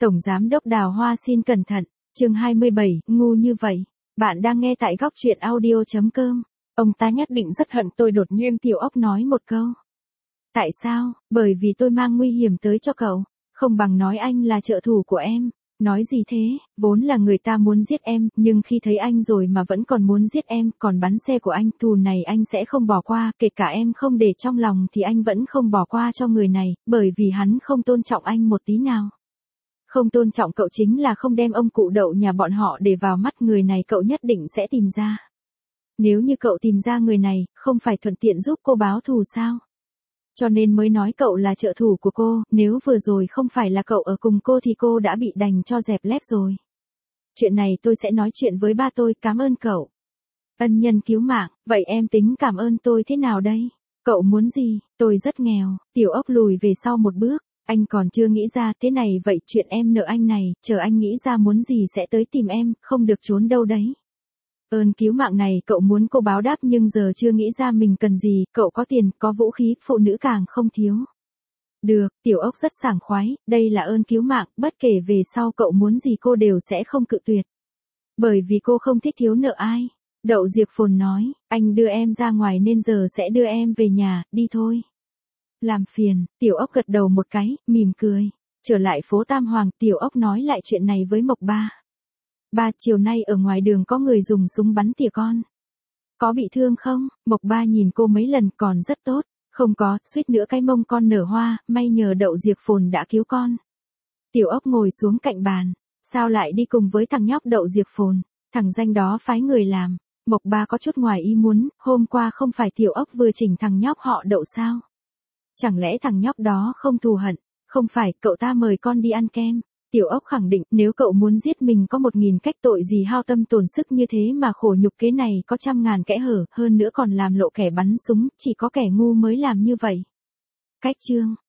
Tổng Giám đốc Đào Hoa xin cẩn thận, chương 27, ngu như vậy. Bạn đang nghe tại góc truyện audio.com. Ông ta nhất định rất hận tôi, đột nhiên Tiểu Ốc nói một câu. Tại sao? Bởi vì tôi mang nguy hiểm tới cho cậu. Không bằng nói anh là trợ thủ của em. Nói gì thế, vốn là người ta muốn giết em, nhưng khi thấy anh rồi mà vẫn còn muốn giết em, còn bắn xe của anh, thù này anh sẽ không bỏ qua, kể cả em không để trong lòng thì anh vẫn không bỏ qua cho người này, bởi vì hắn không tôn trọng anh một tí nào. Không tôn trọng cậu chính là không đem ông cụ Đậu nhà bọn họ để vào mắt, người này cậu nhất định sẽ tìm ra. Nếu như cậu tìm ra người này, không phải thuận tiện giúp cô báo thù sao? Cho nên mới nói cậu là trợ thủ của cô, nếu vừa rồi không phải là cậu ở cùng cô thì cô đã bị đành cho dẹp lép rồi. Chuyện này tôi sẽ nói chuyện với ba tôi, cảm ơn cậu. Ân nhân cứu mạng, vậy em tính cảm ơn tôi thế nào đây? Cậu muốn gì? Tôi rất nghèo. Tiểu Ốc lùi về sau một bước. Anh còn chưa nghĩ ra, thế này vậy chuyện em nợ anh này, chờ anh nghĩ ra muốn gì sẽ tới tìm em, không được trốn đâu đấy. Ơn cứu mạng này cậu muốn cô báo đáp nhưng giờ chưa nghĩ ra mình cần gì, cậu có tiền, có vũ khí, phụ nữ càng không thiếu. Được, Tiểu Ốc rất sảng khoái, đây là ơn cứu mạng, bất kể về sau cậu muốn gì cô đều sẽ không cự tuyệt. Bởi vì cô không thích thiếu nợ ai. Đậu Diệp Phồn nói, anh đưa em ra ngoài nên giờ sẽ đưa em về nhà, đi thôi. Làm phiền, Tiểu Ốc gật đầu một cái, mỉm cười. Trở lại phố Tam Hoàng, Tiểu Ốc nói lại chuyện này với Mộc Ba. Ba, chiều nay ở ngoài đường có người dùng súng bắn tỉa con. Có bị thương không? Mộc Ba nhìn cô mấy lần, còn rất tốt. Không có, suýt nữa cái mông con nở hoa, may nhờ Đậu Diệp Phồn đã cứu con. Tiểu Ốc ngồi xuống cạnh bàn. Sao lại đi cùng với thằng nhóc Đậu Diệp Phồn? Thằng danh đó phái người làm. Mộc Ba có chút ngoài ý muốn, hôm qua không phải Tiểu Ốc vừa chỉnh thằng nhóc họ Đậu sao? Chẳng lẽ thằng nhóc đó không thù hận? Không phải, cậu ta mời con đi ăn kem. Tiểu Ốc khẳng định, nếu cậu muốn giết mình có 1000 cách, tội gì hao tâm tổn sức như thế mà khổ nhục, kế này có 100.000 kẽ hở, hơn nữa còn làm lộ kẻ bắn súng, chỉ có kẻ ngu mới làm như vậy. Cách chương,